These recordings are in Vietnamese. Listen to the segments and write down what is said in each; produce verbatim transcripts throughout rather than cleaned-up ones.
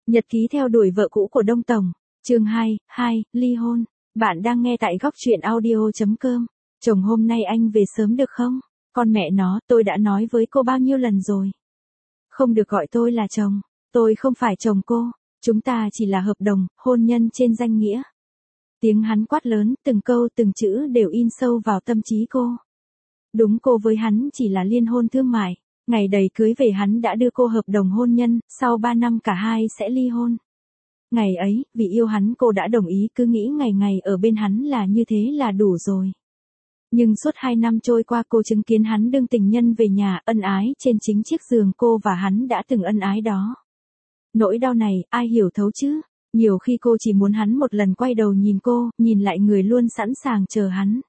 Nhật ký theo đuổi vợ cũ của Đông Tổng. Chương hai, hai, ly hôn. Bạn đang nghe tại góc truyện audio chấm com. Chồng hôm nay anh về sớm được không? Con mẹ nó, tôi đã nói với cô bao nhiêu lần rồi. Không được gọi tôi là chồng. Tôi không phải chồng cô. Chúng ta chỉ là hợp đồng, hôn nhân trên danh nghĩa. Tiếng hắn quát lớn, từng câu từng chữ đều in sâu vào tâm trí cô. Đúng, cô với hắn chỉ là liên hôn thương mại. Ngày đầy cưới về hắn đã đưa cô hợp đồng hôn nhân, sau ba năm cả hai sẽ ly hôn. Ngày ấy, vì yêu hắn cô đã đồng ý, cứ nghĩ ngày ngày ở bên hắn là như thế là đủ rồi. Nhưng suốt hai năm trôi qua cô chứng kiến hắn đương tình nhân về nhà, ân ái trên chính chiếc giường cô và hắn đã từng ân ái đó. Nỗi đau này, ai hiểu thấu chứ? Nhiều khi cô chỉ muốn hắn một lần quay đầu nhìn cô, nhìn lại người luôn sẵn sàng chờ hắn.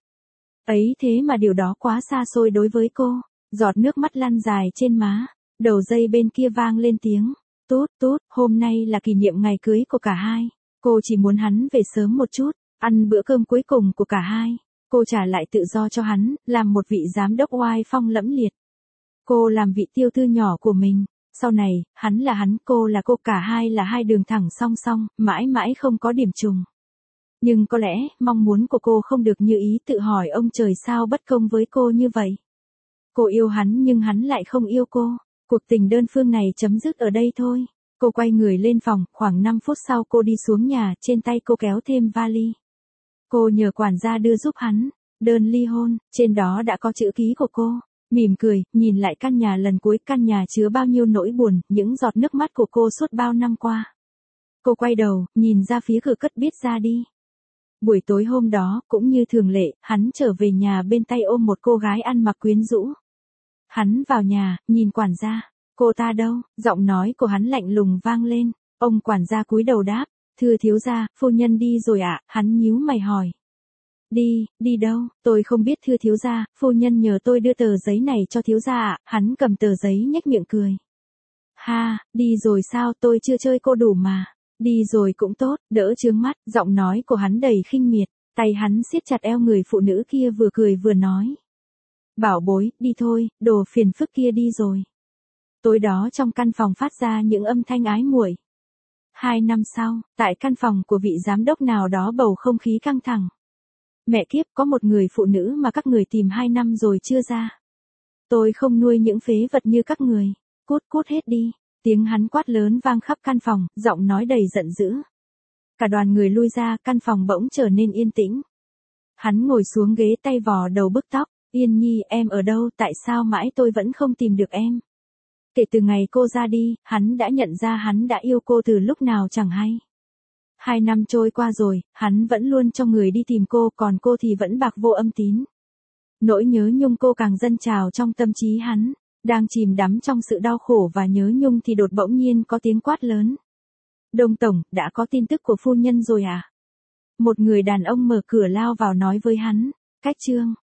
Ấy thế mà điều đó quá xa xôi đối với cô. Giọt nước mắt lăn dài trên má, đầu dây bên kia vang lên tiếng, tút tút, hôm nay là kỷ niệm ngày cưới của cả hai. Cô chỉ muốn hắn về sớm một chút, ăn bữa cơm cuối cùng của cả hai. Cô trả lại tự do cho hắn, làm một vị giám đốc oai phong lẫm liệt. Cô làm vị tiêu tư nhỏ của mình, sau này, hắn là hắn, cô là cô, cả hai là hai đường thẳng song song, mãi mãi không có điểm trùng. Nhưng có lẽ, mong muốn của cô không được như ý, tự hỏi ông trời sao bất công với cô như vậy. Cô yêu hắn nhưng hắn lại không yêu cô. Cuộc tình đơn phương này chấm dứt ở đây thôi. Cô quay người lên phòng, khoảng năm phút sau cô đi xuống nhà, trên tay cô kéo thêm vali. Cô nhờ quản gia đưa giúp hắn đơn ly hôn, trên đó đã có chữ ký của cô. Mỉm cười, nhìn lại căn nhà lần cuối, căn nhà chứa bao nhiêu nỗi buồn, những giọt nước mắt của cô suốt bao năm qua. Cô quay đầu, nhìn ra phía cửa cất biết ra đi. Buổi tối hôm đó, cũng như thường lệ, hắn trở về nhà bên tay ôm một cô gái ăn mặc quyến rũ. Hắn vào nhà, nhìn quản gia, cô ta đâu? Giọng nói của hắn lạnh lùng vang lên. Ông quản gia cúi đầu đáp, thưa thiếu gia, phu nhân đi rồi ạ. Hắn nhíu mày hỏi. Đi, đi đâu? Tôi không biết thưa thiếu gia, phu nhân nhờ tôi đưa tờ giấy này cho thiếu gia ạ. Hắn cầm tờ giấy nhếch miệng cười. Ha, đi rồi sao, tôi chưa chơi cô đủ mà. Đi rồi cũng tốt, đỡ chướng mắt. Giọng nói của hắn đầy khinh miệt, tay hắn siết chặt eo người phụ nữ kia vừa cười vừa nói. Bảo bối, đi thôi, đồ phiền phức kia đi rồi. Tối đó trong căn phòng phát ra những âm thanh ái muội. Hai năm sau, tại căn phòng của vị giám đốc nào đó bầu không khí căng thẳng. Mẹ kiếp, có một người phụ nữ mà các người tìm hai năm rồi chưa ra. Tôi không nuôi những phế vật như các người. Cút cút hết đi. Tiếng hắn quát lớn vang khắp căn phòng, giọng nói đầy giận dữ. Cả đoàn người lui ra, căn phòng bỗng trở nên yên tĩnh. Hắn ngồi xuống ghế, tay vò đầu bức tóc. Yên Nhi, em ở đâu, tại sao mãi tôi vẫn không tìm được em? Kể từ ngày cô ra đi, hắn đã nhận ra hắn đã yêu cô từ lúc nào chẳng hay. Hai năm trôi qua rồi, hắn vẫn luôn cho người đi tìm cô, còn cô thì vẫn bạc vô âm tín. Nỗi nhớ nhung cô càng dâng trào trong tâm trí hắn, đang chìm đắm trong sự đau khổ và nhớ nhung thì đột bỗng nhiên có tiếng quát lớn. Đông Tổng, đã có tin tức của phu nhân rồi à? Một người đàn ông mở cửa lao vào nói với hắn. Cách chương